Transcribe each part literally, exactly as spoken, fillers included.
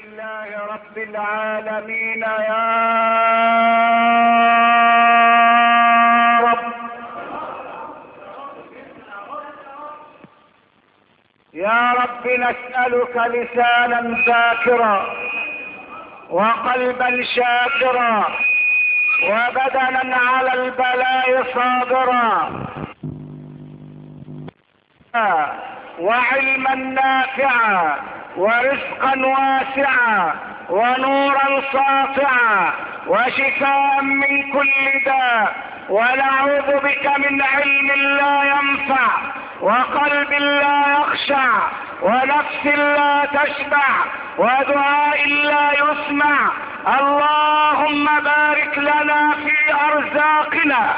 لله رب العالمين يا رب. يا رب نسألك لسانا ذاكرا وقلبا شاكرا وبدنا على البلاء صابرا وعلما نافعا ورزقا واسعا ونورا ساطعا وشفاء من كل داء، ونعوذ بك من علم لا ينفع وقلب لا يخشع ونفس لا تشبع ودعاء لا يسمع. اللهم بارك لنا في ارزاقنا،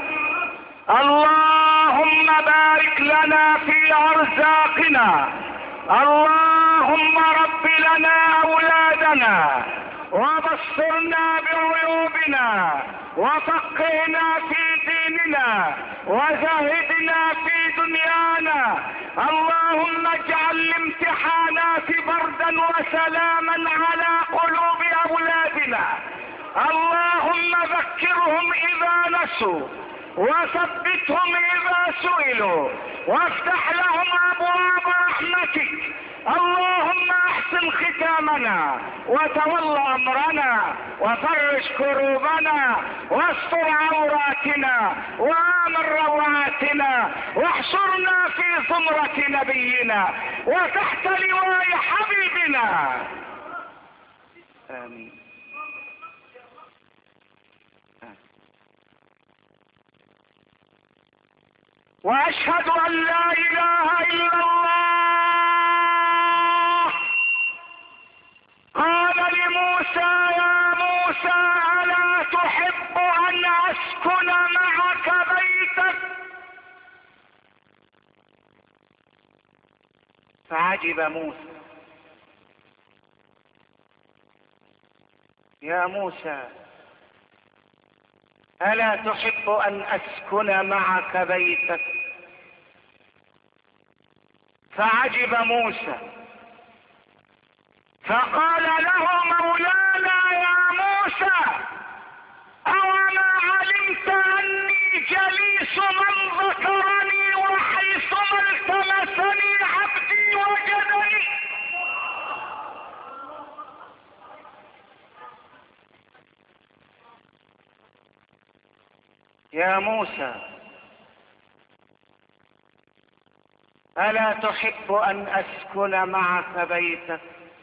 اللهم بارك لنا في ارزاقنا، اللهم رب لنا اولادنا وبصرنا بعيوبنا وفقهنا في ديننا وزهدنا في دنيانا. اللهم اجعل الامتحانات بردا وسلاما على قلوب اولادنا. اللهم ذكرهم اذا نسوا وثبتهم اذا سئلوا وافتح لهم ابواب رحمتك. اللهم احسن ختامنا وتول امرنا وفرج كروبنا واستر عوراتنا وامن روعاتنا واحشرنا في زمرة نبينا وتحت لواء حبيبنا. امين. واشهد ان لا اله الا الله. قال لموسى يا موسى الا تحب ان اسكن معك بيتك؟ فعجب موسى. يا موسى ألا تحب أن أسكن معك بيتك؟ فعجب موسى فقال له مولانا يا موسى أوما علمت أني جليس من ذكرني وحيثما التمسني عبدي وجدني؟ يا موسى ألا تحب أن أسكن معك بيتك؟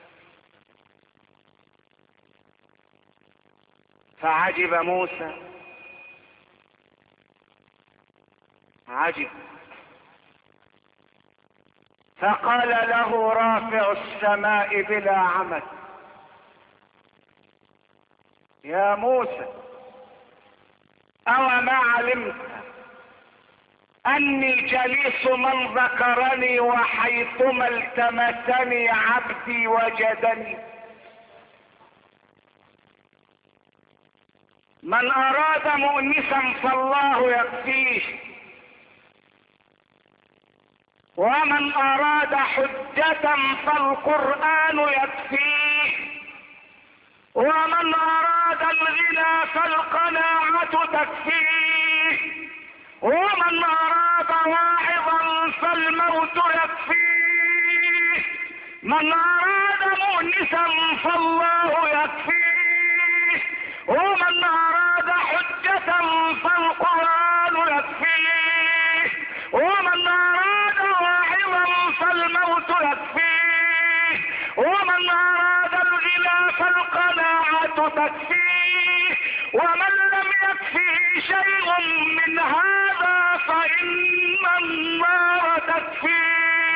فعجب موسى عجب فقال له رافع السماء بلا عمد يا موسى أوما علمت أني جليس من ذكرني وحيثما التمسني عبدي وجدني؟ من أراد مؤنسا فالله يكفيه، ومن أراد حجة فالقرآن يكفيه، ومن أراد الغنى فالقناعة تكفيه، ومن أراد واعظا فالموت يكفيه، من أراد مؤنسا فالله يكفيه، ومن أراد حجة فالقرآن يكفيه، ومن أراد واعظا فالموت يكفيه، ومن أراد الغنى فالقناعة تكفيه، ومن لم يكفه شيء من هذا فإن النار تكفيه.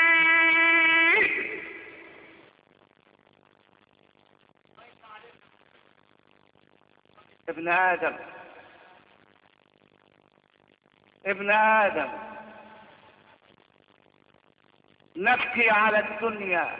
ابن آدم ابن آدم نبكي على الدنيا،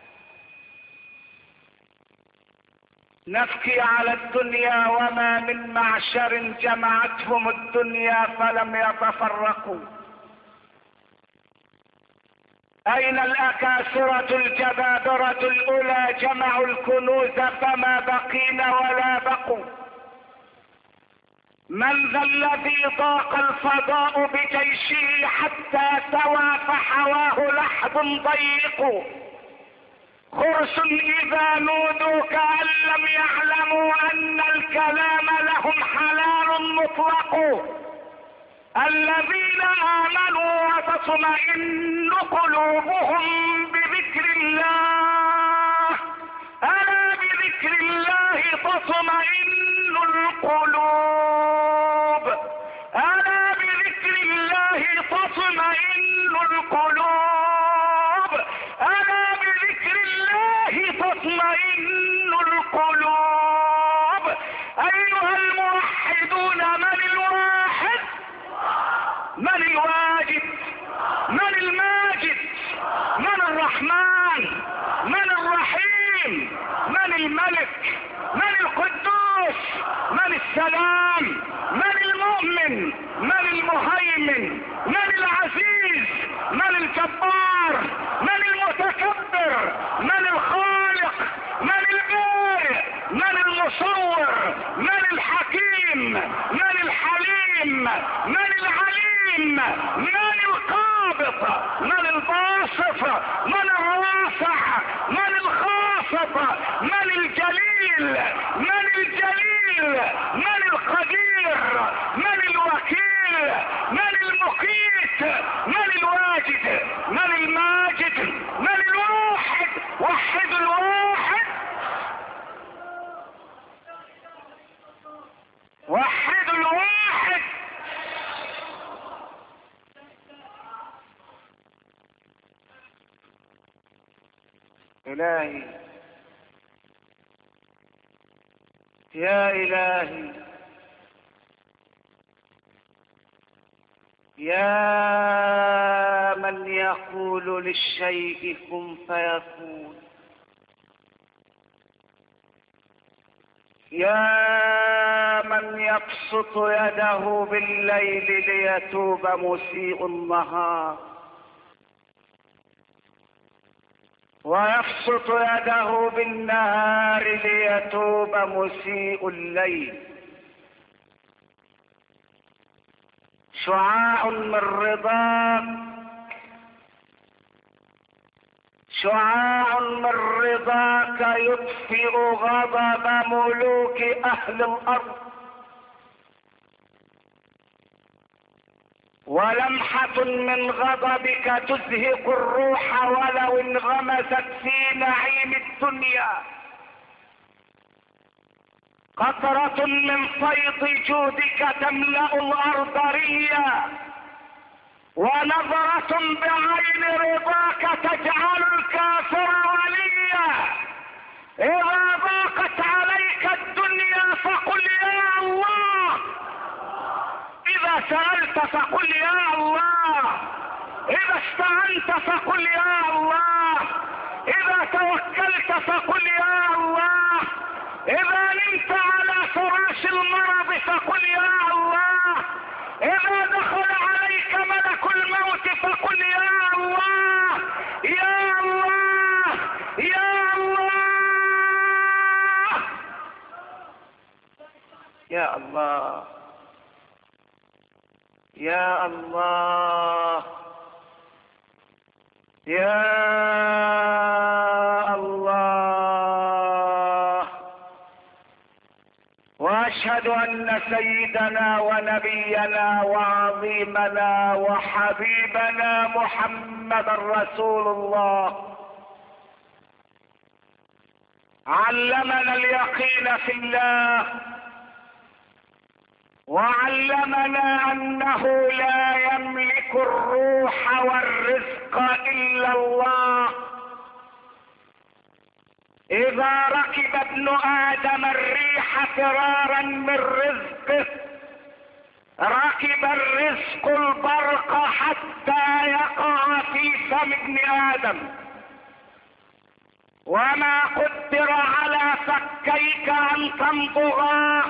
نبكي على الدنيا وما من معشر جمعتهم الدنيا فلم يتفرقوا، اين الاكاسرة الجبابرة الاولى جمعوا الكنوز فما بقين ولا بقوا؟ من ذا الذي ضاق الفضاء بجيشه حتى سوى فحواه لحظ ضيق؟ خرس اذا نودوا كأن لم يعلموا ان الكلام لهم حلال مطلق. الذين امنوا وتطمئن قلوبهم بذكر الله، الا بذكر الله تطمئن القلوب، الا بذكر الله تطمئن القلوب، الا بذكر الله تطمئن القلوب. ايها الموحدون، من الواحد؟ من الواجد؟ من الماجد؟ من الرحمن؟ من الرحيم؟ من الملك؟ من القدوس؟ من السلام؟ من المؤمن؟ من المهيمن؟ من العزيز؟ من الجبار؟ من المتكبر؟ من الخالق؟ من البارئ؟ من المصور؟ من الحكيم؟ من الحليم؟ من العليم؟ من القابض؟ من الباسط؟ من الرافع؟ من الخافض؟ من الجليل؟ من الجليل؟ من القدير؟ من الوكيل؟ من المقيت؟ من الواجد؟ من الماجد؟ من الواحد؟ وحد الواحد، وحد الواحد. إلهي يا إلهي يا من يقول للشيء كن فيكون، يا من يبسط يده بالليل ليتوب مسيء النهار، ويبسط يده بالنهار ليتوب مسيء الليل. شعاع من رضاك، شعاع من رضاك يطفئ غضب ملوك اهل الارض، ولمحة من غضبك تزهق الروح ولو انغمست في نعيم الدنيا. قطرة من فيض جودك تملأ الارض ريا، ونظرة بعين رضاك تجعل الكافر وليا. اذا ضاقت عليك الدنيا فقل يا الله، اذا سألت فقل يا الله، اذا استعنت فقل يا الله، اذا توكلت فقل يا الله، اذا نمت على فراش المرض فقل يا الله، اذا دخل عليك ملك الموت فقل يا الله، يا الله، يا الله، يا الله، يا الله، يا الله. واشهد ان سيدنا ونبينا وعظيمنا وحبيبنا محمد رسول الله علمنا اليقين في الله، وعلمنا انه لا يملك الروح والرزق الا الله. اذا ركب ابن ادم الريح فرارا من رزقه، ركب الرزق البرق حتى يقع في فم ابن ادم. وما قدر على فكيك ان تمضغا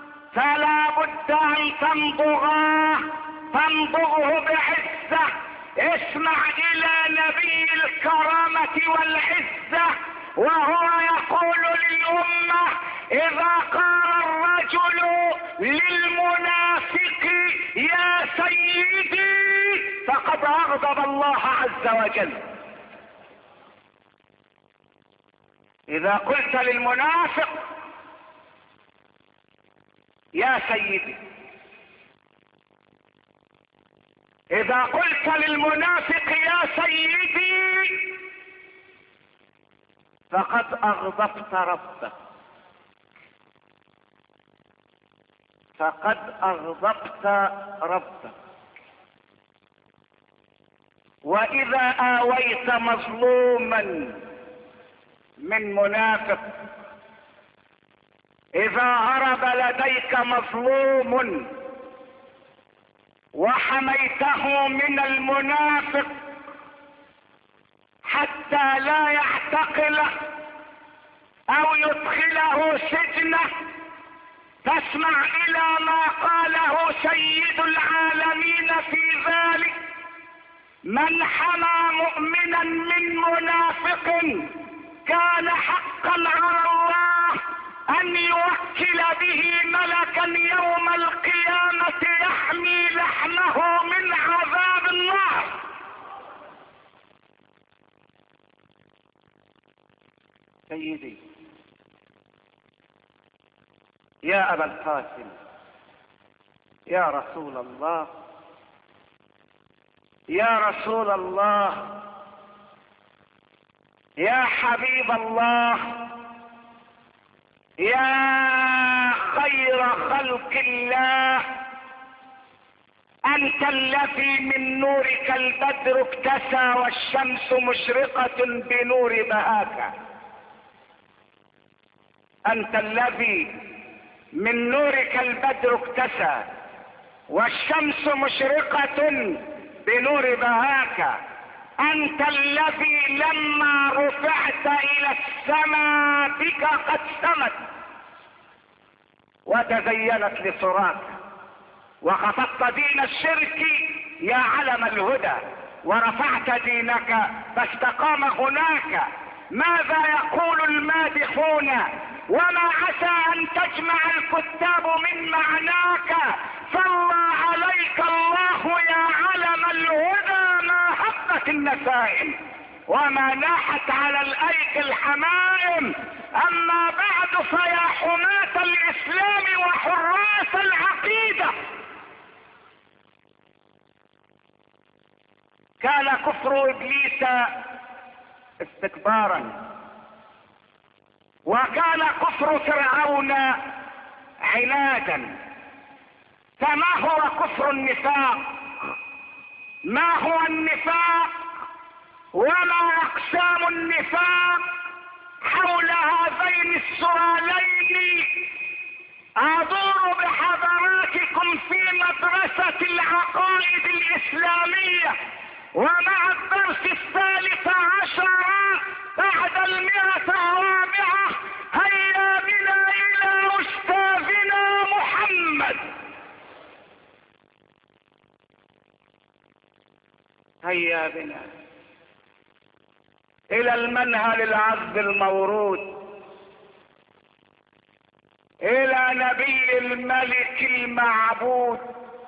فلا بد ان تمضغا، تمضغه بعزة. اسمع الى نبي الكرامة والعزة وهو يقول للأمة: اذا قال الرجل للمنافق يا سيدي فقد اغضب الله عز وجل. اذا قلت للمنافق يا سيدي، اذا قلت للمنافق يا سيدي فقد اغضبت ربك، فقد اغضبت ربك. واذا اويت مظلوما من منافق، اذا هرب لديك مظلوم وحميته من المنافق حتى لا يعتقله او يدخله سجنه، تسمع الى ما قاله سيد العالمين في ذلك: من حمى مؤمنا من منافق كان حقا على الله ان يوكل به ملكا يوم القيامة يحمي لحمه من عذاب النار. سيدي يا ابا القاسم، يا رسول الله، يا رسول الله، يا حبيب الله، يا خير خلق الله، انت الذي من نورك البدر اكتسى والشمس مشرقة بنور بهاك، انت الذي من نورك البدر اكتسى والشمس مشرقة بنور بهاك، انت الذي لما رفعت الى السماء بك قد سمت وتزينت لصراك، وخفضت دين الشرك يا علم الهدى، ورفعت دينك فاستقام هناك. ماذا يقول المادحون وما عسى ان تجمع الكتاب من معناك؟ صلى عليك الله يا علم الهدى ما هبت النسائم وما ناحت على الايك الحمائم. اما بعد فيا حماة الاسلام وحراس العقيدة، كان كفر ابليس استكبارا، وكان كفر فرعون عنادا، فما هو كفر النفاق؟ ما هو النفاق وما اقسام النفاق؟ حول هذين السؤالين ادور بحضراتكم في مدرسة العقائد الاسلامية، ومع الدرس الثالث عشر بعد المئة الرابعة. هيا بنا الى استاذنا محمد. هيا بنا الى المنهل العذب المورود، الى نبي الملك المعبود.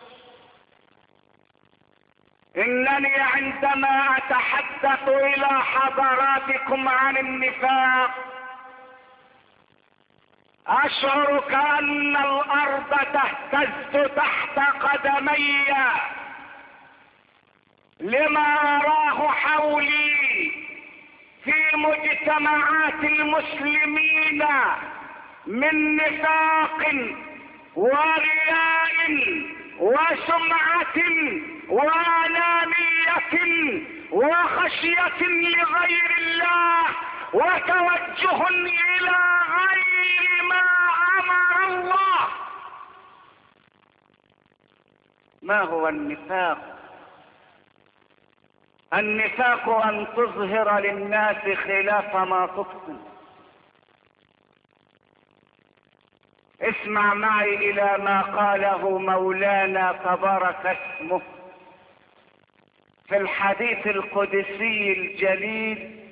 انني عندما اتحدث الى حضراتكم عن النفاق اشعر كأن الارض تهتز تحت قدمي لما اراه حولي في مجتمعات المسلمين من نفاق ورياء وسمعة وانانية وخشية لغير الله وتوجه الى غير ما امر الله. ما هو النفاق؟ النفاق ان تظهر للناس خلاف ما تبطن. اسمع معي الى ما قاله مولانا تبارك اسمه في الحديث القدسي الجليل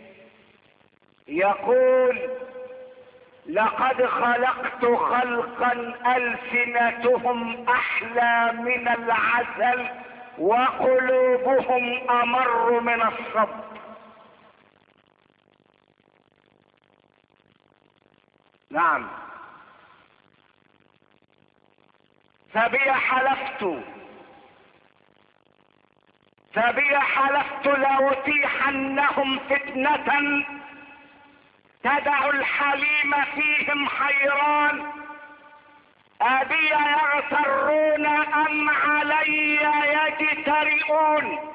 يقول: لقد خلقت خلقا ألسنتهم أحلى من العسل وقلوبهم أمر من الصبر. نعم، فبي حلفت فبي حلفت لأتيحنهم فتنة تدع الحليم فيهم حيران، أبي يغترون أم علي يجترئون.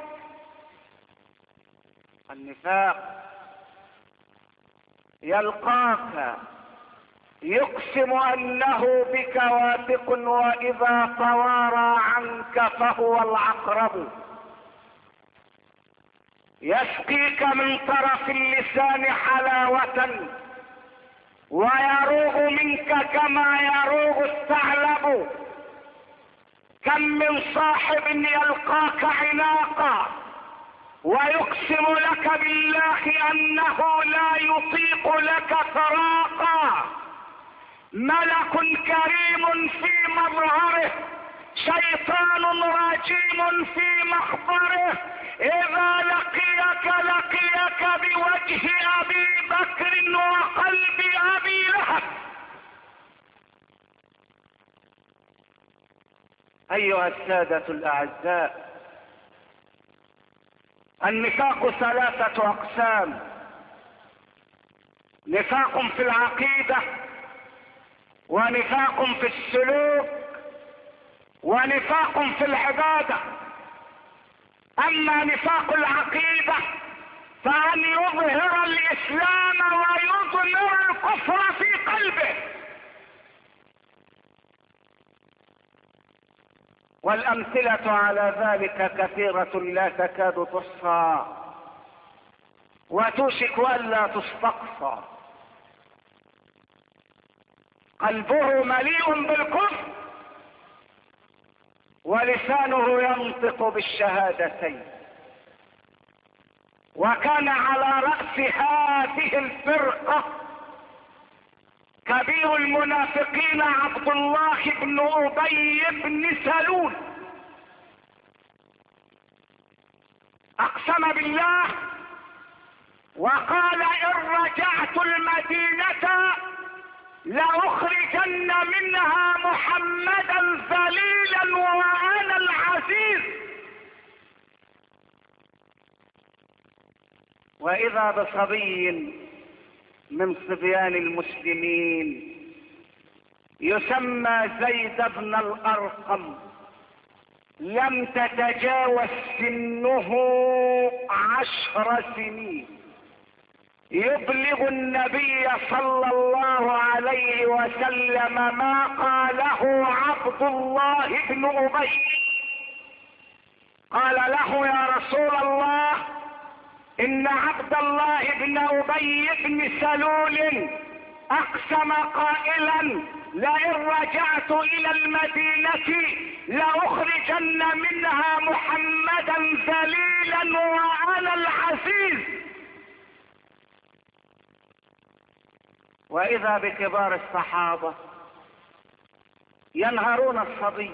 النفاق يلقاك يقسم أنه بك واثق، وإذا توارى عنك فهو العقرب. يسقيك من طرف اللسان حلاوة ويروغ منك كما يروغ الثعلب. كم من صاحب يلقاك عناقا ويقسم لك بالله أنه لا يطيق لك فراقا. ملك كريم في مظهره، شيطان رجيم في محضره. إذا لقيك لقيك بوجه أبي بكر وقلب أبي لهب. أيها السادة الأعزاء، النفاق ثلاثة أقسام: نفاق في العقيدة، ونفاق في السلوك، ونفاق في العبادة. أما نفاق العقيدة فأن يظهر الإسلام ويضمر الكفر في قلبه. والأمثلة على ذلك كثيرة لا تكاد تحصى وتوشك ألا تستقصى. قلبه مليء بالكفر ولسانه ينطق بالشهادتين. وكان على رأس هذه الفرقة كبير المنافقين عبد الله بن أبي بن سلول. أقسم بالله وقال: إن رجعت المدينة لأخرجن منها محمدا ذليلا وأنا العزيز. وإذا بصبي من صبيان المسلمين يسمى زيد بن الأرقم، لم تتجاوز سنه عشر سنين، يبلغ النبي صلى الله عليه وسلم ما قاله عبد الله بن أبي. قال له: يا رسول الله، إن عبد الله بن أبي بن سلول أقسم قائلا: لئن رجعت إلى المدينة لأخرجن منها محمدا ذليلا وأنا العزيز. وإذا بكبار الصحابة ينهرون الصبي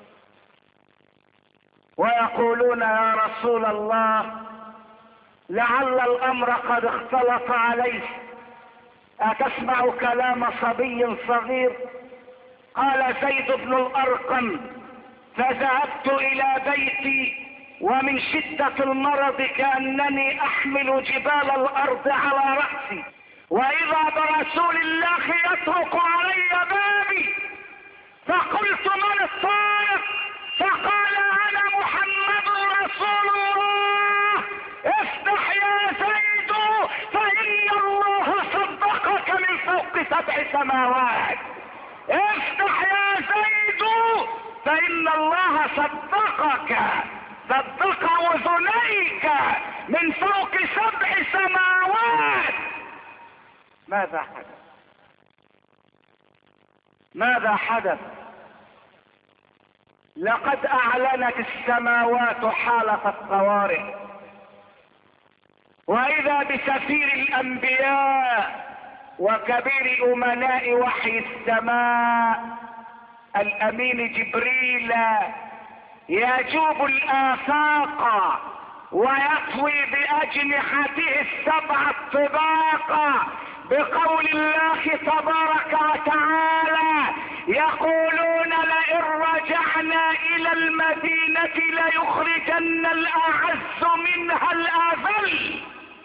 ويقولون: يا رسول الله، لعل الأمر قد اختلط عليك، أتسمع كلام صبي صغير؟ قال زيد بن الأرقم: فذهبت إلى بيتي ومن شدة المرض كأنني أحمل جبال الأرض على رأسي، وإذا برسول الله يطرق علي بابي، فقلت: من الطارق؟ فقال: أنا محمد رسول الله، افتح يا زيد فإن الله صدقك من فوق سبع سماوات. افتح يا زيد فإن الله صدقك، صدق أذنيك من فوق سبع سماوات. ماذا حدث؟ ماذا حدث؟ لقد أعلنت السماوات حالة الطوارئ، واذا بسفير الانبياء وكبير امناء وحي السماء الامين جبريل يجوب الافاق ويطوي باجنحته السبع الطباق بقول الله تبارك وتعالى يقولون لئن رجعنا الى المدينة ليخرجن الاعز منها الاذل.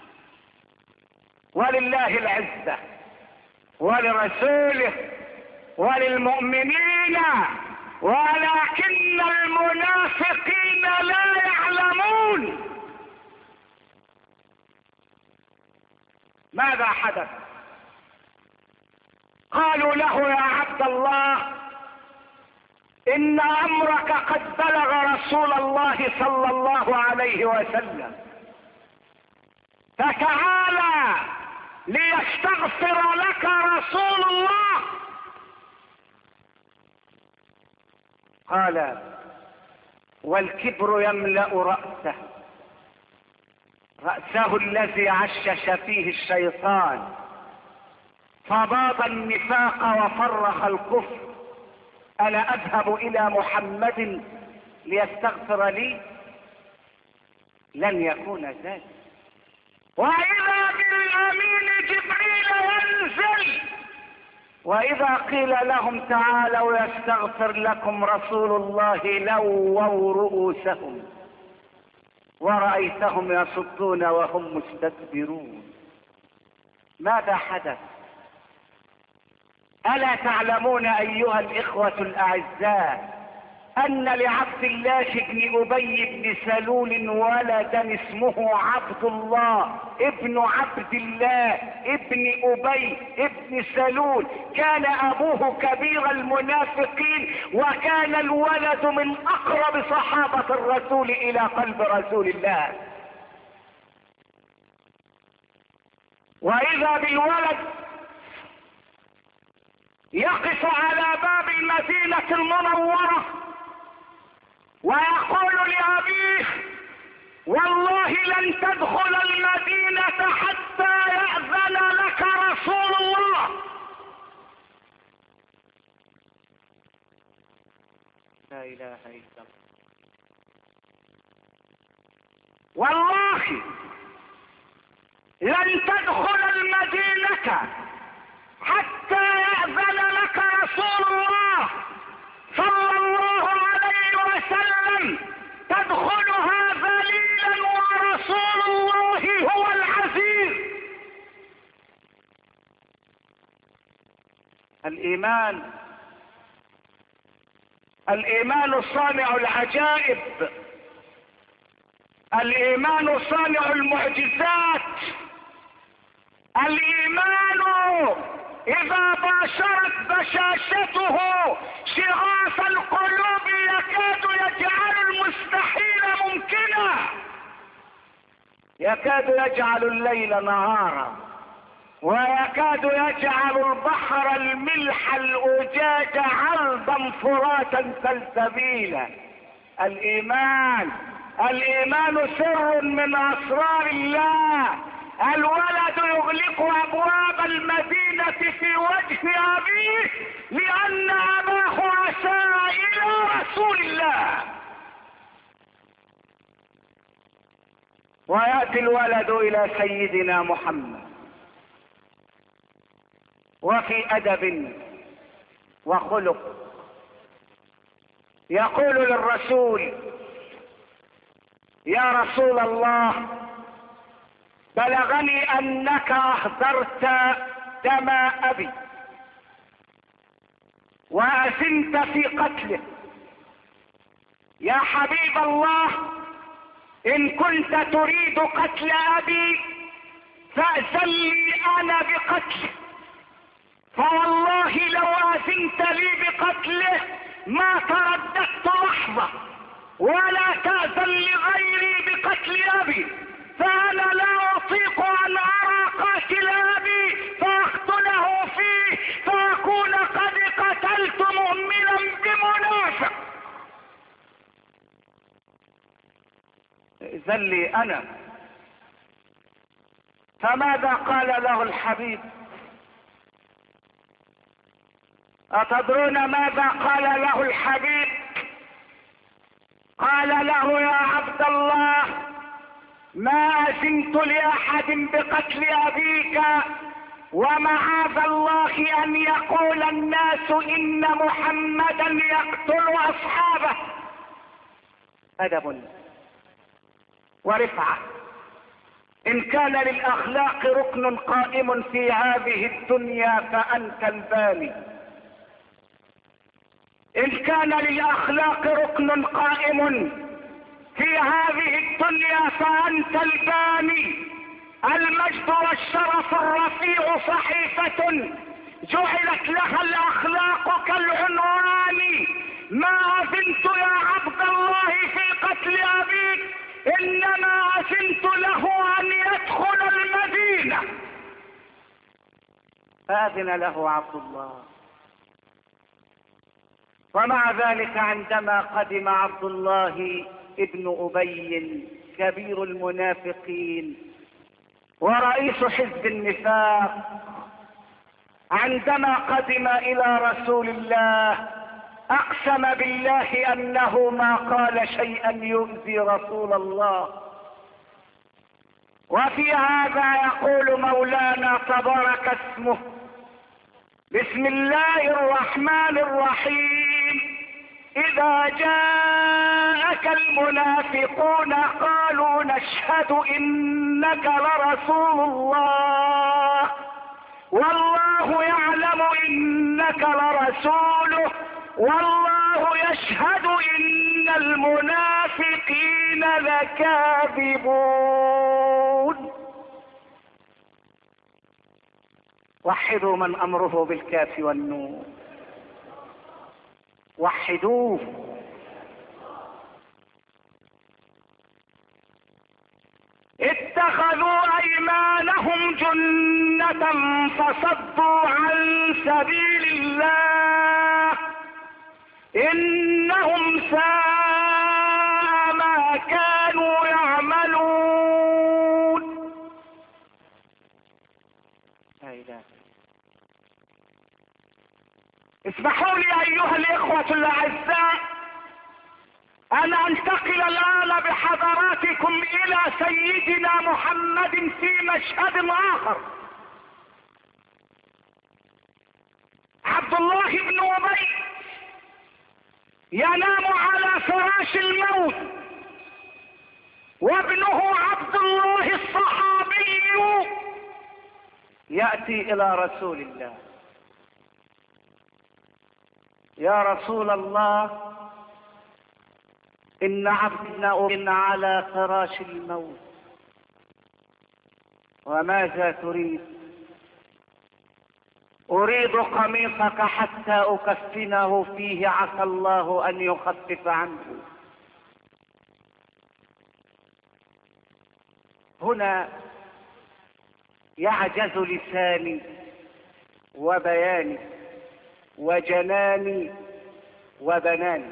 ولله العزة ولرسوله وللمؤمنين ولكن المنافقين لا يعلمون. ماذا حدث؟ قالوا له يا عبد الله ان امرك قد بلغ رسول الله صلى الله عليه وسلم، فتعالى ليستغفر لك رسول الله. قال والكبر يملأ رأسه، رأسه الذي عشش فيه الشيطان فباض النفاق وفرخ الكفر. أنا أذهب إلى محمد ليستغفر لي؟ لن يكون ذلك. وإذا بالأمين جبريل ينزل، وإذا قيل لهم تعالوا يستغفر لكم رسول الله لووا رؤوسهم ورأيتهم يصدون وهم مستكبرون. ماذا حدث؟ ألا تعلمون أيها الإخوة الأعزاء أن لعبد الله بن أبي بن سلول ولدا اسمه عبد الله ابن عبد الله ابن أبي ابن سلول، كان أبوه كبير المنافقين، وكان الولد من أقرب صحابة الرسول إلى قلب رسول الله. وإذا بالولد يقف على باب المدينة المنورة ويقول لأبيه والله لن تدخل المدينة حتى يأذن لك رسول الله. لا إله إلا الله. والله لن تدخل المدينة حتى يأذن لك رسول الله صلى الله عليه وسلم، تدخلها ذليلا ورسول الله هو العزيز. الإيمان الإيمان صانع العجائب، الإيمان صانع المعجزات. الإيمان إذا باشرت بشاشته شغاف القلوب يكاد يجعل المستحيل ممكنا، يكاد يجعل الليل نهارا، ويكاد يجعل البحر الملح الأجاج عذبا فراتا سلسبيلا. الإيمان الإيمان سر من أسرار الله. الولد يغلق أبواب المدينة في وجه أبيه لأن أباه أساء إلى رسول الله. ويأتي الولد إلى سيدنا محمد وفي أدب وخلق يقول للرسول يا رسول الله بلغني أنك أهدرت دم أبي وأثمت في قتله. يا حبيب الله إن كنت تريد قتل أبي فأذن لي أنا بقتله، فوالله لو أذنت لي بقتله ما ترددت لحظة، ولا تأذن لغيري بقتل أبي، فأنا لا أطيق أن أرى قاتل أبي فأقتله فيه فأكون قد قتلت مؤمنا بمنافق. إذن لي أنا فماذا قال له الحبيب؟ أتدرون ماذا قال له الحبيب؟ قال له: يا عبد الله، ما أذنت لأحد بقتل أبيك، ومعاذ الله أن يقول الناس إن محمدا يقتل أصحابه. أدب ورفعة. إن كان للأخلاق ركن قائم في هذه الدنيا فأنت الباني. إن كان للأخلاق ركن قائم في هذه الدنيا فأنت الباني. المجد والشرف الرفيع صحيفة جعلت لها الأخلاق كالعنوان. ما أذنت يا عبد الله في قتل أبيك، إنما أذنت له أن يدخل المدينة. فأذن له عبد الله. ومع ذلك عندما قدم عبد الله ابن أبي كبير المنافقين ورئيس حزب النفاق، عندما قدم إلى رسول الله أقسم بالله أنه ما قال شيئا يؤذي رسول الله. وفي هذا يقول مولانا تبارك اسمه: بسم الله الرحمن الرحيم. إذا جاءك المنافقون قالوا نشهد إنك لرسول الله والله يعلم إنك لرسوله والله يشهد إن المنافقين لكاذبون. وحدوا من أمره بالكاف والنون، وحدوه. اتخذوا أيمانهم جنة فصدوا عن سبيل الله إنهم ساء ما كانوا يعملون. لا إله. اسمحوا لي أيها الإخوة الأعزاء أن أنتقل الآن بحضراتكم إلى سيدنا محمد في مشهد آخر. عبد الله بن أبي ينام على فراش الموت، وابنه عبد الله الصحابي يأتي إلى رسول الله: يا رسول الله، إن عبدنا على فراش الموت، وماذا تريد؟ أريد قميصك حتى أكفنه فيه، عسى الله أن يخفف عنه. هنا يعجز لساني وبياني وجناني وبناني،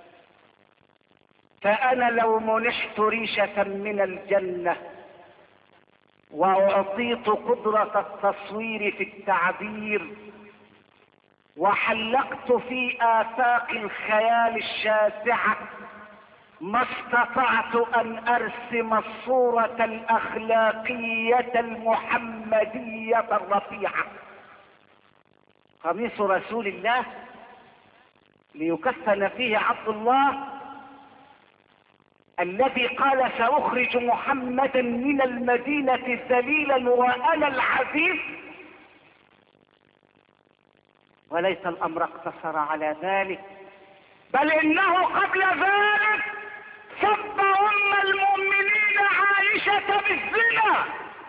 فأنا لو منحت ريشة من الجنة وأعطيت قدرة التصوير في التعبير وحلقت في آفاق الخيال الشاسعة، ما استطعت أن أرسم الصورة الأخلاقية المحمدية الرفيعة. قميص رسول الله ليكفن فيه عبد الله الذي قال: سأخرج محمدا من المدينة ذليلا وأنا العزيز. وليس الأمر اقتصر على ذلك، بل إنه قبل ذلك سب أم المؤمنين عائشة بالزنا،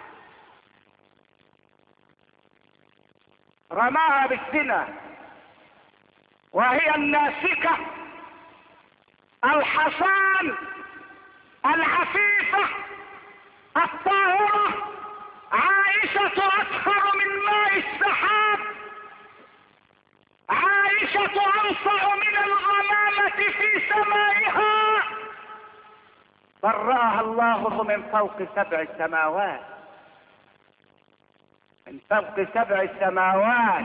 رماها بالزنا وهي الناسكة الحصان العفيفة الطاهرة. عائشة أطهر من ماء السحاب، عائشة أنصع من الغمامة في سمائها، برأها الله من فوق سبع سماوات. من فوق سبع سماوات.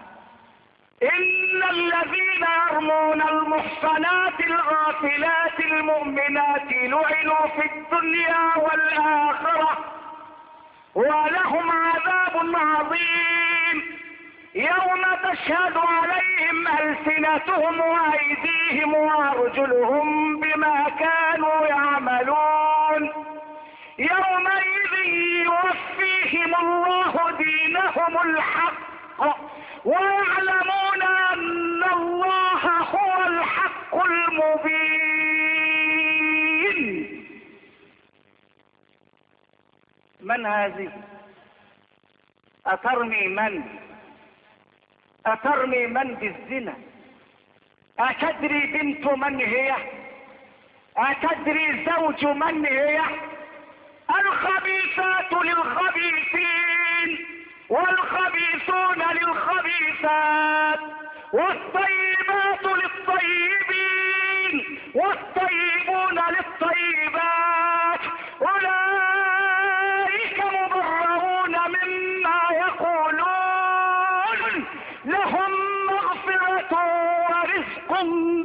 إن الذين يرمون المحصنات الغافلات المؤمنات لعنوا في الدنيا والآخرة ولهم عذاب عظيم يوم تشهد عليهم ألسنتهم وأيديهم وأرجلهم بما كانوا يعملون يومئذ يوفيهم الله دينهم الحق ويعلمون أن الله هو الحق المبين. من هذه؟ أترمي من؟ أترمي من بالزنا؟ أتدري بنت من هي؟ أتدري زوج من هي؟ الخبيثات للخبيثين والخبيثون للخبيثات والطيبات للطيبين والطيبون للطيبات أولئك مبرؤون مما يقولون لهم مغفرة ورزق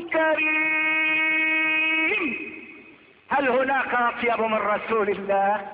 كريم. هل هناك أطيب من رسول الله؟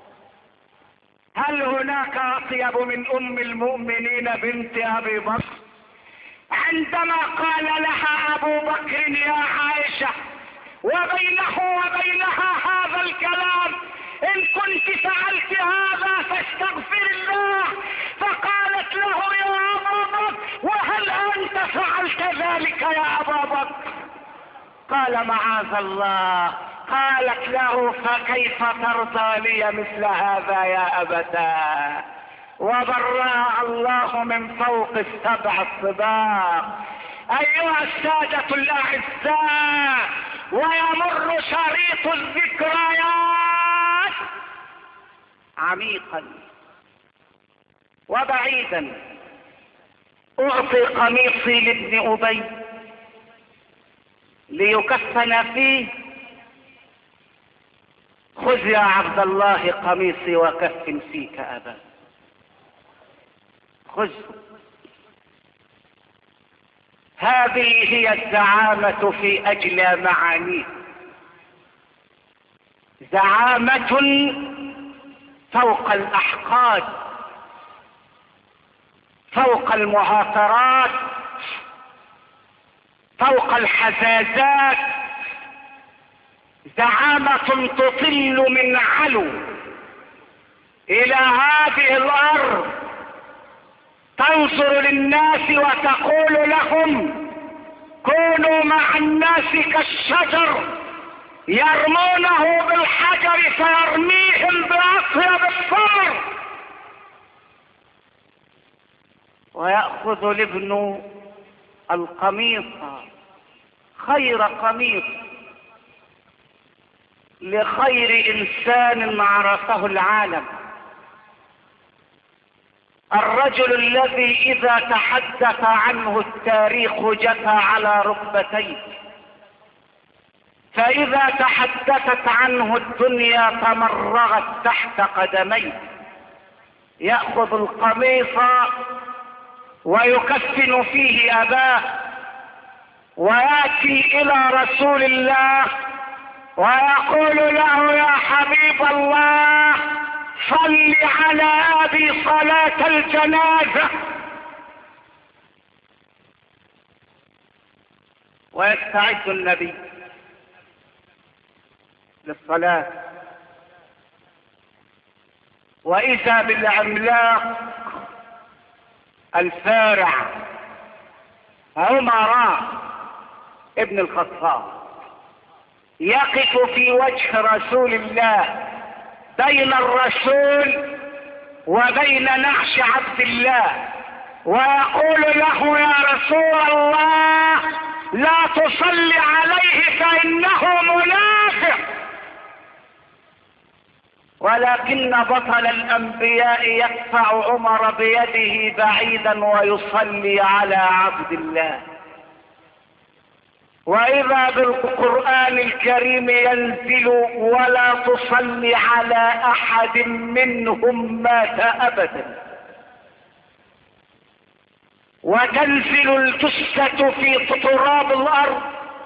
هل هناك أطيب من أم المؤمنين بنت أبي بكر عندما قال لها أبو بكر يا عائشة وبينه وبينها هذا الكلام إن كنت فعلت هذا فاستغفر الله، فقالت له يا أبا بكر وهل أنت فعلت ذلك يا أبا بكر؟ قال معاذ الله. قالت له فكيف ترضى لي مثل هذا يا أبتاه؟ وبرأ الله من فوق السبع الطباق. أيها السادة الأعزاء، ويمر شريط الذكريات عميقا وبعيدا. أعطي قميصي لابن أبي ليكفن فيه، خذ يا عبد الله قميصي وكفن فيك أبا، خذ. هذه هي الزعامة في أجلى معانيه، زعامة فوق الأحقاد، فوق المعاصرات، فوق الحزازات، زعامة تطل من علو إلى هذه الأرض، تنظر للناس وتقول لهم كونوا مع الناس كالشجر يرمونه بالحجر فيرميهم بأطيب الثمر. ويأخذ الابن القميص، خير قميص لخير إنسان عرفه العالم، الرجل الذي إذا تحدث عنه التاريخ جثى على ركبتيه، فإذا تحدثت عنه الدنيا تمرغت تحت قدميه. يأخذ القميص ويكفن فيه أباه، ويأتي إلى رسول الله ويقول له يا حبيب الله صل على أبي صلاة الجنازة. ويستعد النبي للصلاة، وإذا بالعملاق الفارع عمر ابن الخطاب يقف في وجه رسول الله بين الرسول وبين نعش عبد الله، ويقول له يا رسول الله لا تصلي عليه فإنه منافق. ولكن بطل الأنبياء يدفع عمر بيده بعيدا ويصلي على عبد الله. وإذا بالقرآن الكريم ينزل ولا تصلي على أحد منهم مات أبدا. وتنزل الجثة في تراب الارض،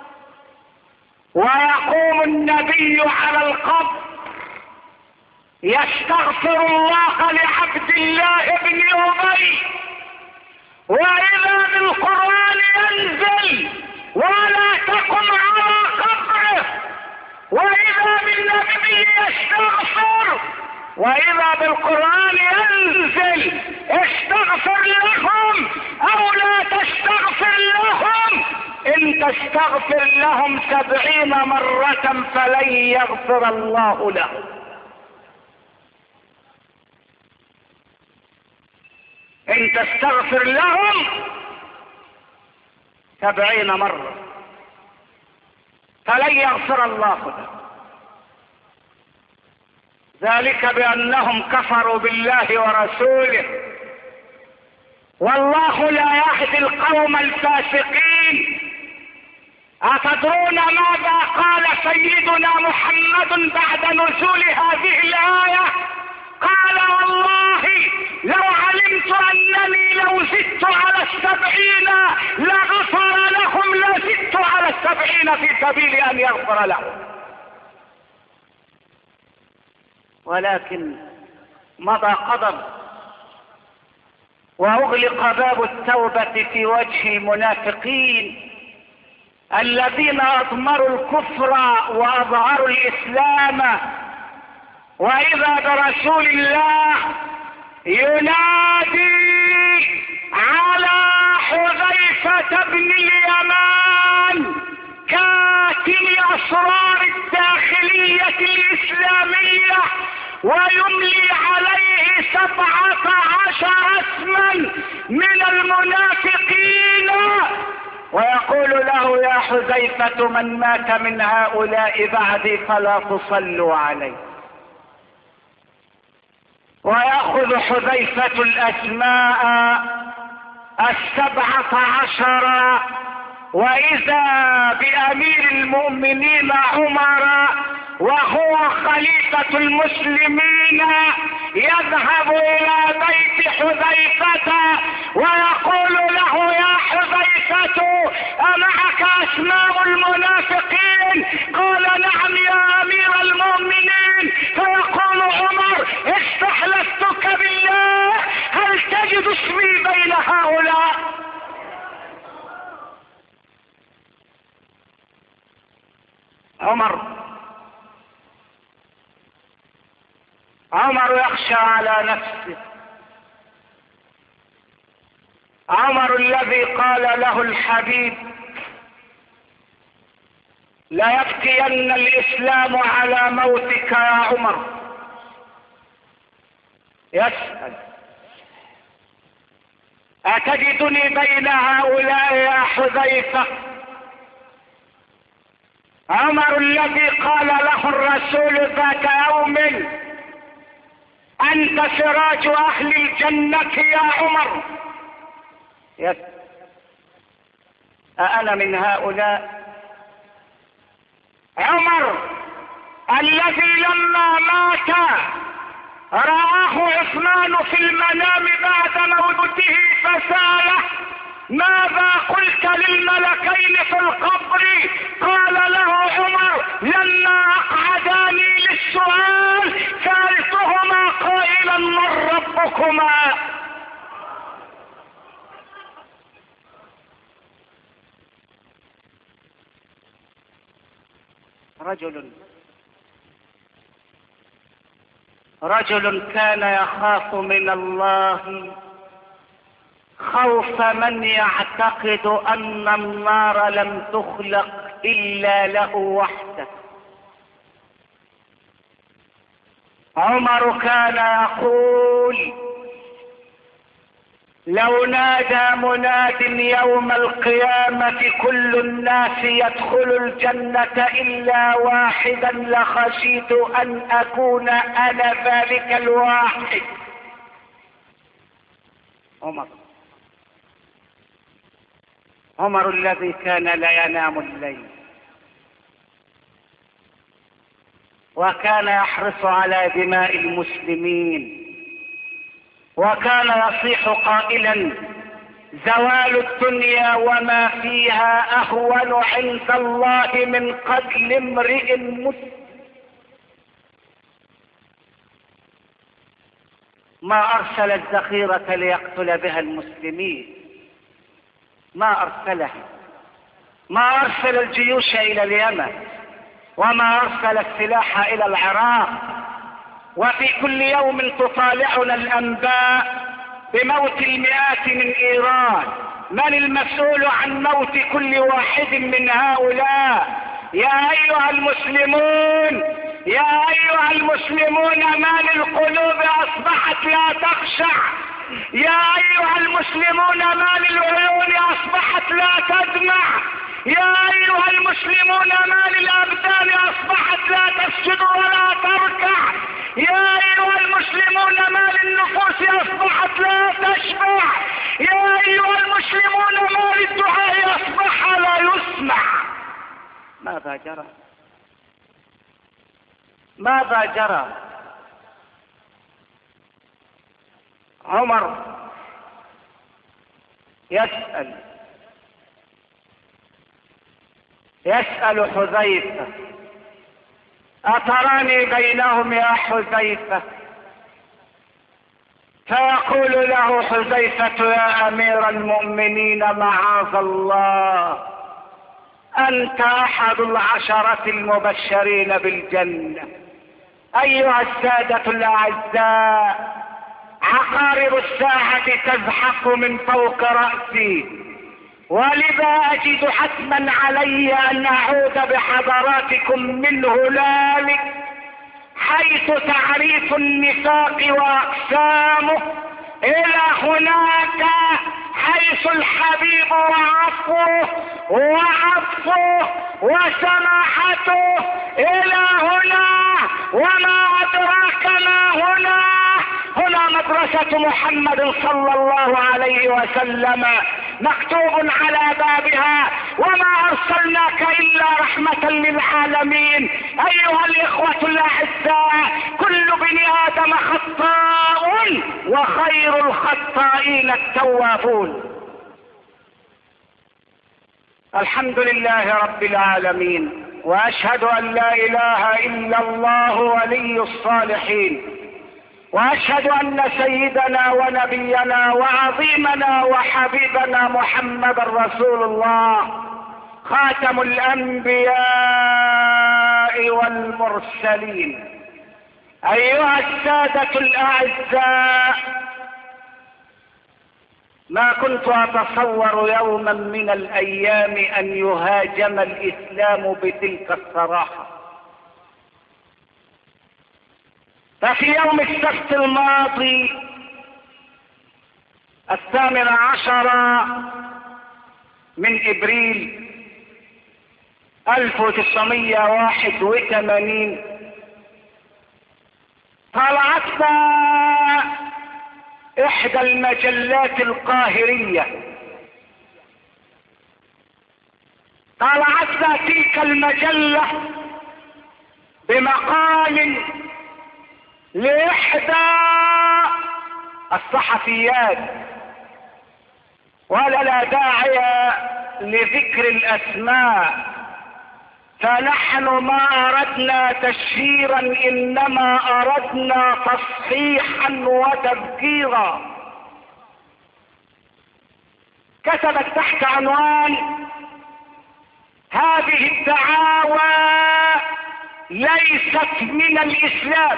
ويقوم النبي على القبر يستغفر الله لعبد الله بن أبي، وإذا بالقرآن ينزل ولا تقم على قبره، وإذا بالنبي يستغفر، وإذا بالقرآن ينزل استغفر لهم أو لا تستغفر لهم، إن تستغفر لهم سبعين مرة فلن يغفر الله لهم. إن تستغفر لهم سبعين مرة فلن يغفر الله لهم، ذلك بأنهم كفروا بالله ورسوله، والله لا يهدي القوم الفاسقين. أتدرون ماذا قال سيدنا محمد بعد نزول هذه الآية؟ قال والله لو علمت أنني لو زدت على السبعين لغفر لهم لزدت على السبعين في سبيل أن يغفر لهم. ولكن مضى قدر وأغلق باب التوبة في وجه المنافقين الذين أضمروا الكفر وأظهروا الإسلام، وإذا برسول الله ينادي على حذيفة بن اليمان كاتم أسرار الداخلية الإسلامية، ويملي عليه سبعة عشر اسما من المنافقين، ويقول له يا حذيفة من مات من هؤلاء بعدي فلا تصلوا عليه. ويأخذ حذيفة الأسماء السبعة عشر، وإذا بأمير المؤمنين عمر وهو خليفة المسلمين يذهب إلى بيت حذيفة ويقول له يا حذيفة أمعك أسماء المنافقين؟ قال نعم يا أمير المؤمنين. فيقول عمر استحلفتك بالله هل تجد اسمي بين هؤلاء؟ عمر عمر يخشى على نفسه، عمر الذي قال له الحبيب لا يبكين الإسلام على موتك يا عمر. يسأل أتجدني بين هؤلاء يا حذيفة؟ عمر الذي قال له الرسول ذات يوم أنت سراج أهل الجنة يا عمر. يسأل أأنا من هؤلاء؟ عمر الذي لما مات رآه عثمان في المنام بعد موته فسأله ماذا قلت للملكين في القبر؟ قال له عمر لما أقعداني للسؤال سألتهما قائلا من ربكما؟ رجل رجل كان يخاف من الله خوف من يعتقد أن النار لم تخلق إلا له وحده. عمر كان يقول لو نادى مناد يوم القيامة كل الناس يدخل الجنة إلا واحدا لخشيت أن أكون أنا ذلك الواحد. عمر عمر الذي كان لا ينام الليل وكان يحرص على دماء المسلمين، وكان يصيح قائلا زوال الدنيا وما فيها اهون عند الله من قتل امرئ مسلم. ما ارسل الذخيرة ليقتل بها المسلمين، ما ارسلها، ما ارسل الجيوش الى اليمن، وما ارسل السلاح الى العراق. وفي كل يوم تطالعنا الانباء بموت المئات من ايران. من المسؤول عن موت كل واحد من هؤلاء؟ يا ايها المسلمون، يا ايها المسلمون، ما للقلوب اصبحت لا تخشع؟ يا ايها المسلمون، ما للعيون اصبحت لا تدمع؟ يا ايها المسلمون، ما للابدان اصبحت لا تسجد ولا تركع؟ يا ايها المسلمون، ما للنفوس اصبحت لا تشبع؟ يا ايها المسلمون، ما للدعاء اصبح لا يسمع؟ ماذا جرى؟ ماذا جرى؟ عمر يسأل يسأل حذيفة: أتراني بينهم يا حذيفة؟ فيقول له حذيفة: يا أمير المؤمنين، معاذ الله، أنت أحد العشرة المبشرين بالجنة. أيها السادة الأعزاء، عقارب الساعة تزحف من فوق رأسي، ولذا أجد حتما علي أن أعود بحضراتكم من هنالك حيث تعريف النفاق وأقسامه إلى هناك حيث الحبيب وعفوه وعفوه وسماحته إلى هنا. وما أدراك ما هنا؟ هنا مدرسة محمد صلى الله عليه وسلم مكتوب على بابها: وما أرسلناك إلا رحمة للعالمين. أيها الإخوة الأعزاء، كل بني آدم خطاء وخير الخطائين التوابون. الحمد لله رب العالمين، وأشهد أن لا إله إلا الله ولي الصالحين، وأشهد أن سيدنا ونبينا وعظيمنا وحبيبنا محمد رسول الله، خاتم الأنبياء والمرسلين. أيها السادة الأعزاء، ما كنت أتصور يوما من الأيام أن يهاجم الإسلام بتلك الصراحة. ففي يوم السبت الماضي الثامن عشر من ابريل الف وتسعمائة وواحد وثمانين طلعت احدى المجلات القاهرية، طلعت تلك المجلة بمقال لإحدى الصحفيات، ولا لا داعي لذكر الأسماء، فنحن ما أردنا تشهيرا، إنما أردنا تصحيحا وتذكيرا. كتبت تحت عنوان: هذه الدعاوى ليست من الإسلام.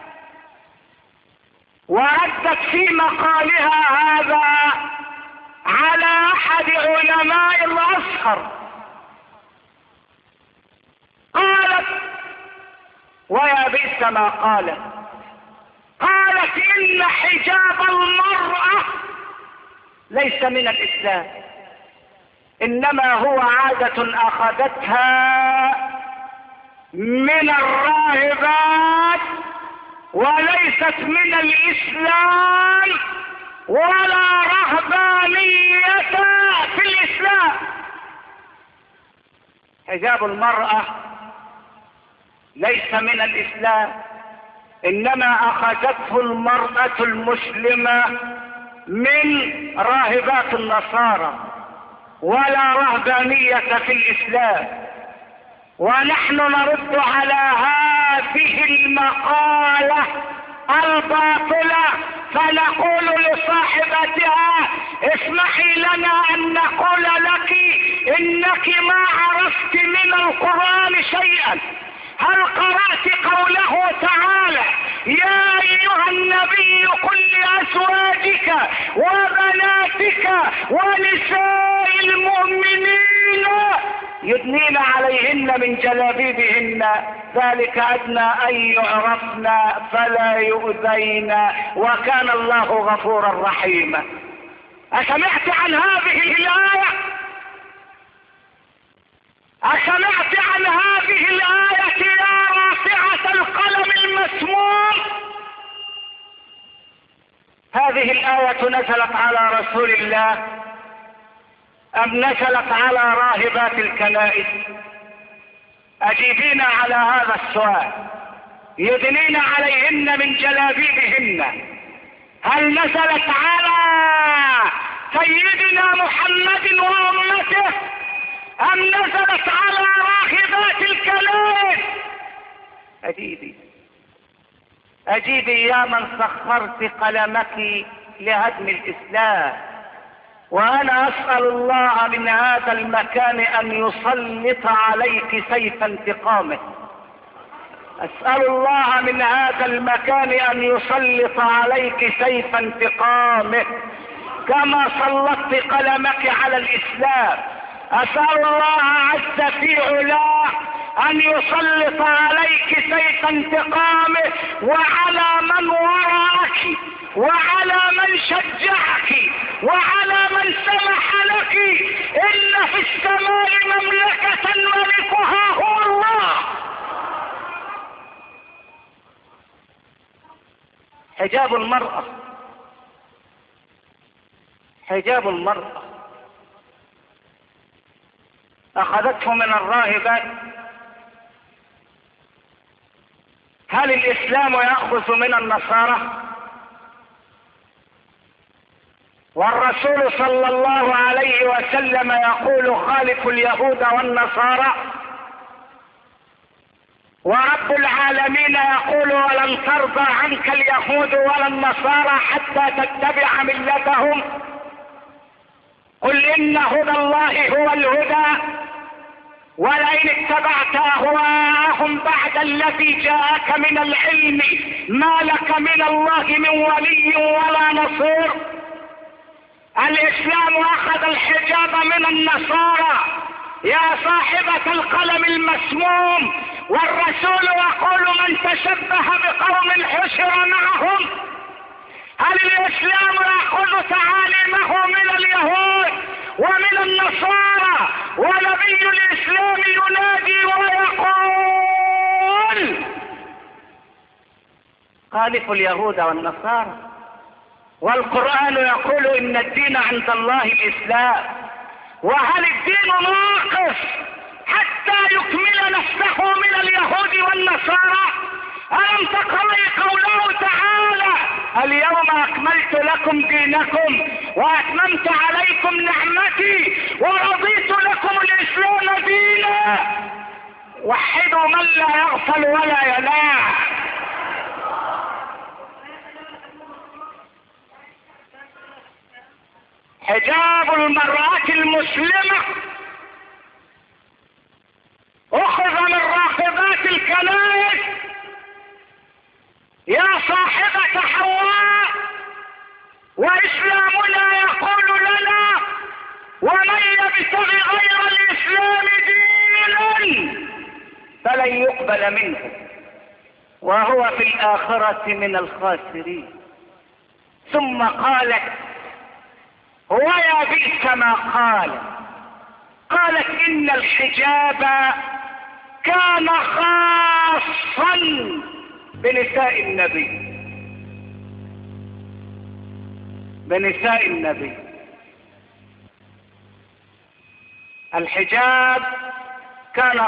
وردت في مقالها هذا على احد علماء الازهر، قالت: ويا بئس ما قالت، قالت: ان حجاب المرأة ليس من الاسلام، انما هو عادة اخذتها من الراهبات، وليست من الإسلام، ولا رهبانية في الإسلام. حجاب المرأة ليس من الإسلام، إنما أخذته المرأة المسلمة من راهبات النصارى ولا رهبانية في الإسلام، ونحن نرد على هذه المقالة الباطلة فنقول لصاحبتها اسمحي لنا ان نقول لك انك ما عرفت من القرآن شيئا. هل قرأت قوله تعالى يا ايها النبي قل لازواجك وبناتك ونساء المؤمنين يدنين عليهن من جلابيبهن ذلك ادنى ان يعرفن فلا يؤذين وكان الله غفورا رحيما. اسمعت عن هذه الايه؟ اسمعت عن هذه الايه يا رافعه القلم المسموم؟ هذه الايه نزلت على رسول الله ام نزلت على راهبات الكنائس؟ اجيبينا على هذا السؤال. يدنين عليهن من جلابيبهن، هل نزلت على سيدنا محمد وامته ام نزلت على راهبات الكنائس؟ اجيبي اجيبي يا من سخرت قلمك لهدم الاسلام. وانا اسأل الله من هذا المكان ان يسلط عليك سيف انتقامه. اسأل الله من هذا المكان ان يسلط عليك سيف انتقامه كما سلطت قلمك على الاسلام. اسأل الله عز في علاه ان يسلط عليك سيف انتقامه وعلى من وراءك وعلى من شجعك وعلى من سمح لك. ان في السماء مملكة ملكها هو الله. حجاب المرأة حجاب المرأة اخذته من الراهبات. هل الاسلام يأخذ من النصارى؟ والرسول صلى الله عليه وسلم يقول خالفوا اليهود والنصارى، ورب العالمين يقول ولن ترضى عنك اليهود ولا النصارى حتى تتبع ملتهم. قل ان هدى الله هو الهدى ولئن اتبعت اهواءهم بعد الذي جاءك من العلم ما لك من الله من ولي ولا نصير. الاسلام اخذ الحجاب من النصارى يا صاحبة القلم المسموم، والرسول يقول من تشبه بقوم حشر معهم. هل الاسلام ياخذ تعاليمه من اليهود ومن النصارى؟ ونبي الاسلام ينادي ويقول خالفوا اليهود والنصارى، والقرآن يقول ان الدين عند الله الاسلام. وهل الدين ناقص حتى يكمل نفسه من اليهود والنصارى؟ ألم تقرأي قوله تعالى اليوم أكملت لكم دينكم وأتممت عليكم نعمتي ورضيت لكم الإسلام دينا. وحدوا من لا يغفل ولا ينام. حجاب المرأة المسلمة أخذ من راهبات الكنائس يا صاحبة حواء، وإسلامنا يقول لنا ومن يبتغي غير الإسلام دينا فلن يقبل منه وهو في الآخرة من الخاسرين. ثم قالت ويا بئس ما قال، قالت إن الحجاب كان خاصا بنساء النبي بنساء النبي الحجاب كان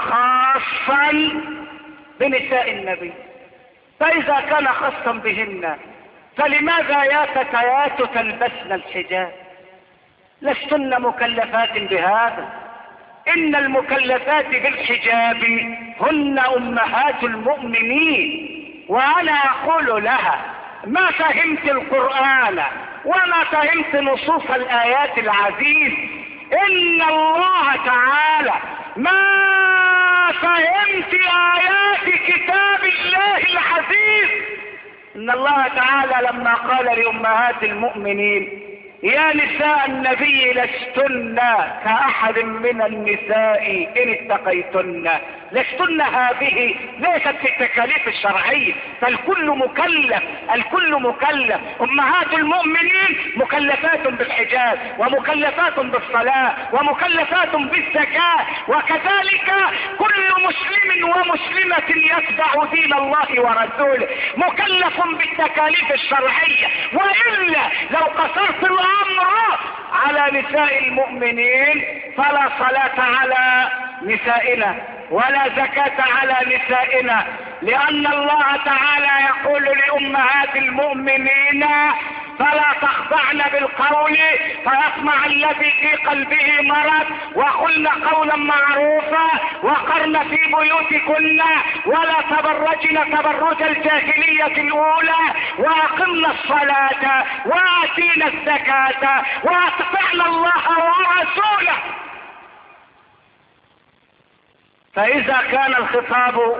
خاصا بنساء النبي. فإذا كان خاصا بهن فلماذا يا فتيات تلبسن الحجاب؟ لستن مكلفات بهذا. ان المكلفات بالحجاب هن امهات المؤمنين. وانا اقول لها ما فهمت القرآن وما فهمت نصوص الايات العزيز. ان الله تعالى ما فهمت ايات كتاب الله العزيز. ان الله تعالى لما قال لامهات المؤمنين يا نساء النبي لستن كأحد من النساء إن اتقيتن، لستن هذه ليست في التكاليف الشرعية، فالكل مكلف، الكل مكلف. أمهات المؤمنين مكلفات بالحجاب ومكلفات بالصلاة ومكلفات بالزكاة، وكذلك كل مسلم ومسلمة يتبع دين الله ورسوله مكلف بالتكاليف الشرعية. وإلا لو قصرت الأمر على نساء المؤمنين فلا صلاة على نسائنا ولا زكاة على نسائنا، لأن الله تعالى يقول لأمهات المؤمنين فلا تخضعن بالقول فيطمع الذي في قلبه مرض وقلن قولا معروفا وقرن في بيوتكن ولا تبرجن تبرج الجاهلية الأولى وأقمن الصلاة وآتينا الزكاة وأطعن الله ورسوله. فإذا كان الخطاب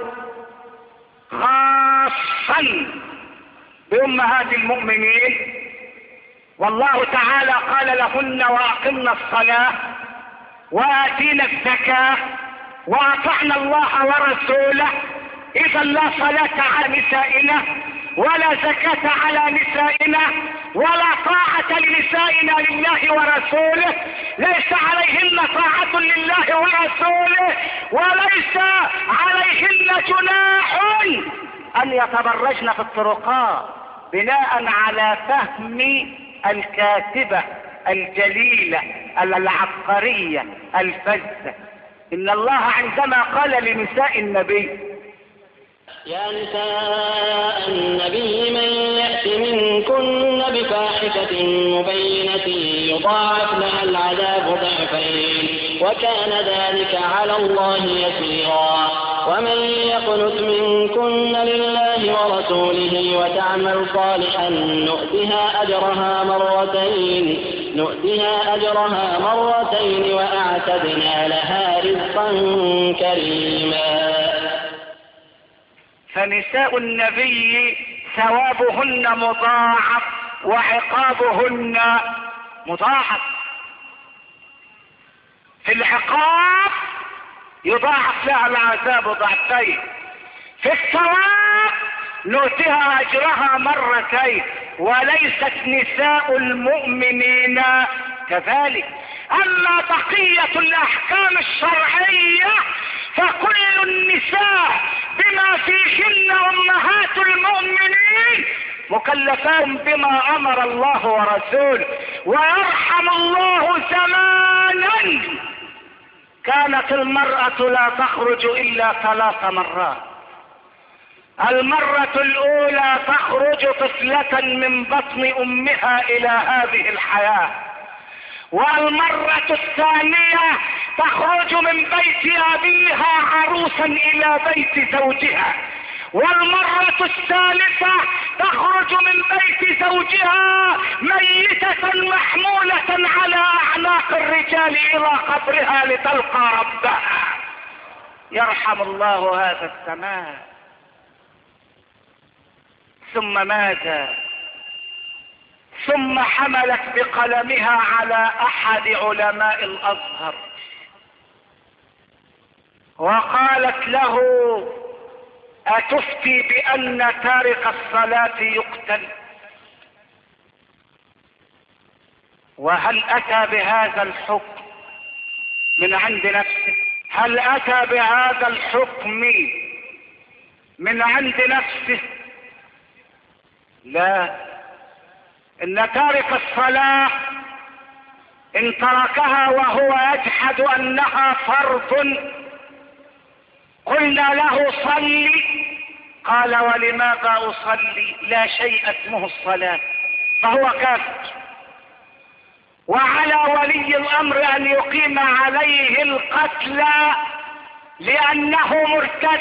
خاصا بأمهات المؤمنين والله تعالى قال لهن وأقمن الصلاة وآتينا الزكاة وأطعنا الله ورسوله، إذا لا صلاة على نسائنا ولا زكاة على نسائنا ولا طاعة لنسائنا لله ورسوله، ليس عليهن طاعة لله ورسوله وليس عليهن جناح أن يتبرجن في الطرقات بناء على فهم الكاتبة الجليلة العبقرية الفذة. إن الله عندما قال لنساء النبي يا نساء النبي من يأت منكن بفاحشة مبينة يضاعف لها العذاب ضعفين وكان ذلك على الله يسيرا. ومن يقنت منكن لله ورسوله وتعمل صالحا نؤتها أجرها مرتين نؤتها أجرها مرتين وأعتدنا لها رزقا كريما. فنساء النبي ثوابهن مضاعف وعقابهن مضاعف. في العقاب يضاعف لها العذاب ضعفين، في الثواب نؤتها أجرها مرتين. وليست نساء المؤمنين كذلك. أما بقية الأحكام الشرعية فكل النساء بما فيهن أمهات المؤمنين مكلفات بما أمر الله ورسوله. ويرحم الله زمانا كانت المرأة لا تخرج إلا ثلاث مرات. المرة الأولى تخرج طفلة من بطن أمها إلى هذه الحياة، والمرة الثانية تخرج من بيت أبيها عروسا إلى بيت زوجها، والمرة الثالثة تخرج من بيت زوجها ميتة محمولة على أعناق الرجال إلى قبرها لتلقى ربها. يرحم الله هذا الزمان. ثم ماذا؟ ثم حملت بقلمها على أحد علماء الأزهر وقالت له أتفتي بأن تارك الصلاة يقتل؟ وهل أتى بهذا الحكم من عند نفسه؟ هل أتى بهذا الحكم من عند نفسه؟ لا. إن تارك الصلاة إن تركها وهو يجحد أنها فرض قلنا له صلي قال ولماذا أصلي؟ لا شيء اسمه الصلاة، فهو كافر. وعلى ولي الأمر أن يقيم عليه القتل لأنه مرتد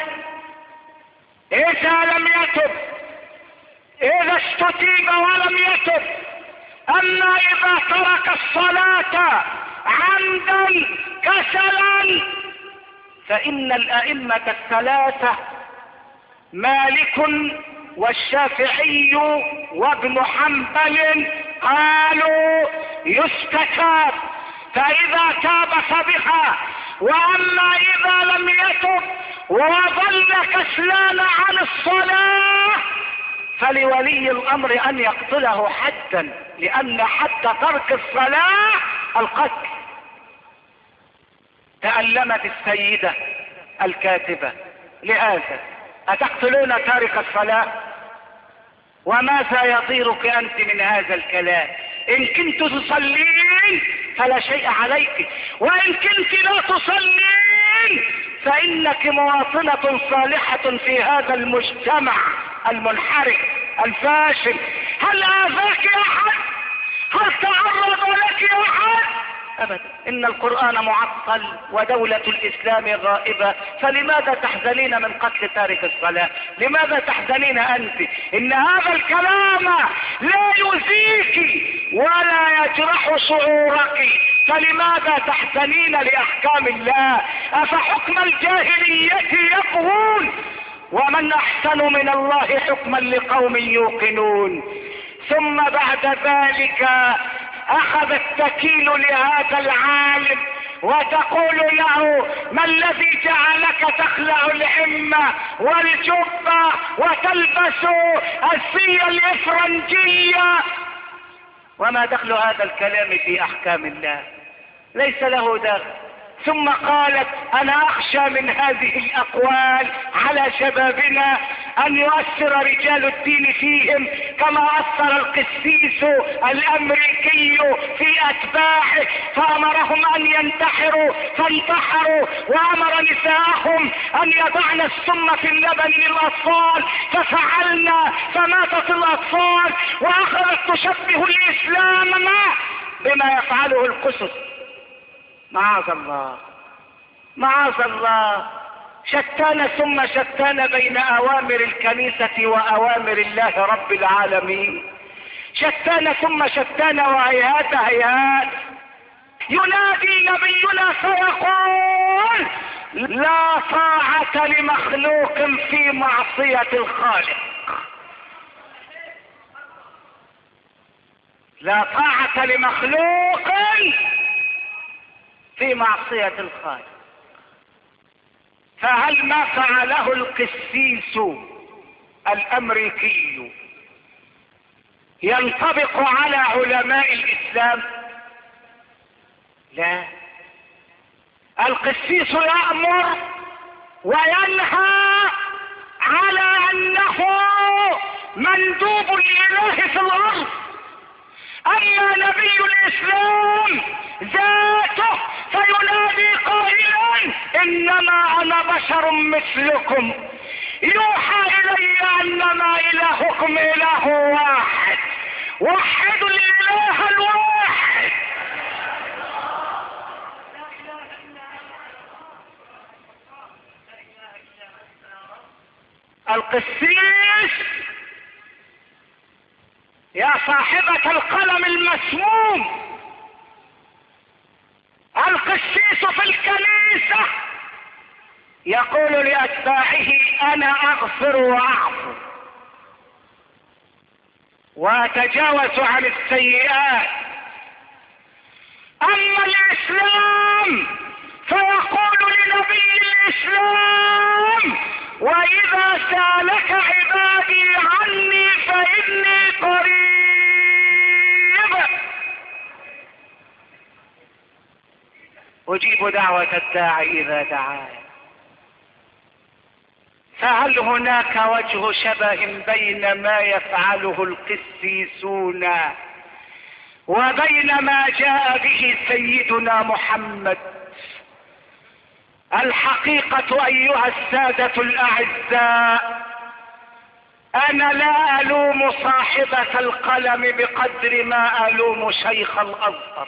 إذا لم يتب، إذا استتيب ولم يتب. أما إذا ترك الصلاة عمدا كسلا فإن الأئمة الثلاثة مالك والشافعي وابن حنبل قالوا يستتاب، فإذا تاب فبها. وأما إذا لم يتب وظل كسلان عن الصلاة فلولي الأمر أن يقتله حدا، لأن حد ترك الصلاة القتل. تألمت السيدة الكاتبة لهذا: أتقتلون تارك الصلاة؟ وماذا يضيرك أنت من هذا الكلام؟ إن كنت تصلين فلا شيء عليك، وإن كنت لا تصلين فإنك مواطنة صالحة في هذا المجتمع المنحرف الفاشل. هل آذاك أحد؟ هل تعرض لك أحد؟ أبدا. إن القرآن معطل ودولة الإسلام غائبة، فلماذا تحزنين من قتل تارك الصلاة؟ لماذا تحزنين أنت؟ إن هذا الكلام لا يؤذيك ولا يجرح شعورك، فلماذا تحزنين لأحكام الله؟ أفحكم الجاهلية يبغون ومن أحسن من الله حكما لقوم يوقنون. ثم بعد ذلك أخذت تكيل لهذا العالم وتقول له: ما الذي جعلك تخلع العمة والجبة وتلبس الزي الإفرنجية؟ وما دخل هذا الكلام في أحكام الله؟ ليس له دخل. ثم قالت: أنا أخشى من هذه الأقوال على شبابنا أن يؤثر رجال الدين فيهم كما أثر القسيس الأمريكي في أتباعه، فأمرهم أن ينتحروا فانتحروا، وأمر نساءهم أن يضعن السم في اللبن للأطفال ففعلنا فماتت الأطفال، وأخذت تشبه الإسلام بما يفعله القسس. معاذ الله معاذ الله. شتان ثم شتان بين أوامر الكنيسة وأوامر الله رب العالمين. شتان ثم شتان وهيهات هيهات. ينادي نبينا فيقول: لا طاعة لمخلوق في معصية الخالق. لا طاعة لمخلوق في معصية الخالق. فهل ما فعله القسيس الأمريكي ينطبق على علماء الإسلام؟ لا. القسيس يأمر وينهى على أنه مندوب الإله في الأرض. أما نبي الإسلام ذاته فينادي قائلا: إنما أنا بشر مثلكم يوحى إلي أنما إلهكم إله واحد، وحدوا الإله الواحد. القسيس يا صاحبة القلم المسموم، القسيس في الكنيسة يقول لأتباعه: أنا أغفر وأعفو وأتجاوز عن السيئات. أما الإسلام فيقول لنبي الإسلام: وإذا سألك عبادي عني فإني قريب. أجيب دعوة الداعي إذا دعاني. فهل هناك وجه شبه بين ما يفعله القسيسون وبين ما جاء به سيدنا محمد؟ الحقيقة أيها السادة الأعزاء انا لا الوم صاحبة القلم بقدر ما الوم شيخ الازهر.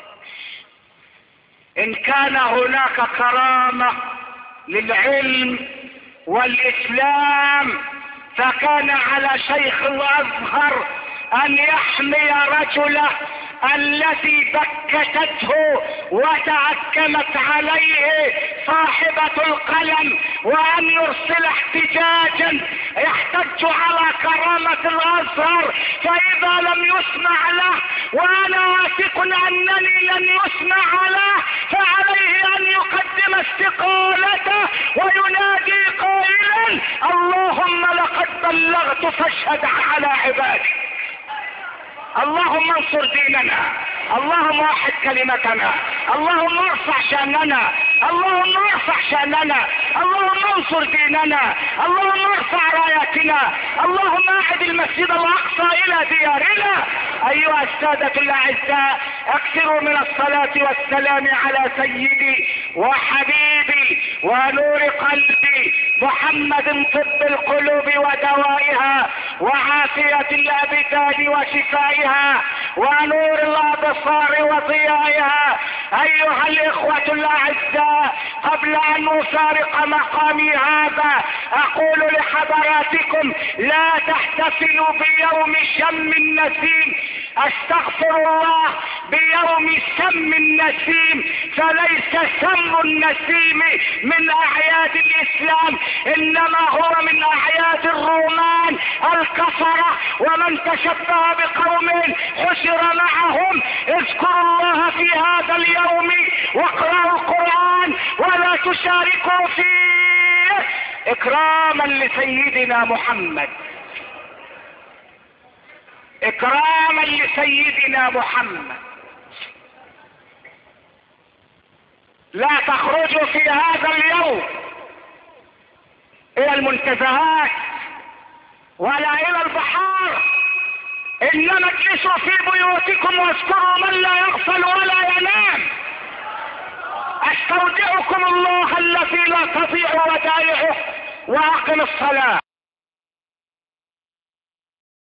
ان كان هناك كرامة للعلم والاسلام فكان على شيخ الازهر ان يحمي رجله التي بكتته وتعكمت عليه صاحبة القلم، وان يرسل احتجاجا يحتج على كرامة الازهر، فاذا لم يسمع له وانا واثق انني لن يسمع له فعليه ان يقدم استقالته وينادي قائلا اللهم لقد بلغت فاشهد على عبادي. اللهم انصر ديننا، اللهم وحد كلمتنا، اللهم ارفع شأننا، اللهم ارفع شأننا، اللهم انصر ديننا، اللهم ارفع راياتنا، اللهم اعد المسجد الاقصى الى ديارنا. ايها السادة الاعزاء، اكثروا من الصلاة والسلام على سيدي وحبيبي ونور قلبي محمد، طب القلوب ودوائها وعافية الابدان وشفائها ونور الابصار وضيائها. ايها الاخوة الاعزاء، قبل ان افارق مقامي هذا اقول لحضراتكم لا تحتفلوا بيوم شم النسيم، استغفر الله، بيوم سم النسيم، فليس سم النسيم من اعياد الاسلام، انما هو من اعياد الرومان الكفرة، ومن تشبه بقوم حشر معهم. اذكروا الله في هذا اليوم واقرأوا القرآن ولا تشاركوا فيه اكراما لسيدنا محمد، اكراما لسيدنا محمد. لا تخرجوا في هذا اليوم الى المنتزهات ولا الى البحار، انما اجلسوا في بيوتكم واذكروا من لا يغفل ولا ينام. استودعكم الله الذي لا تضيع ودائعه، واقم الصلاة.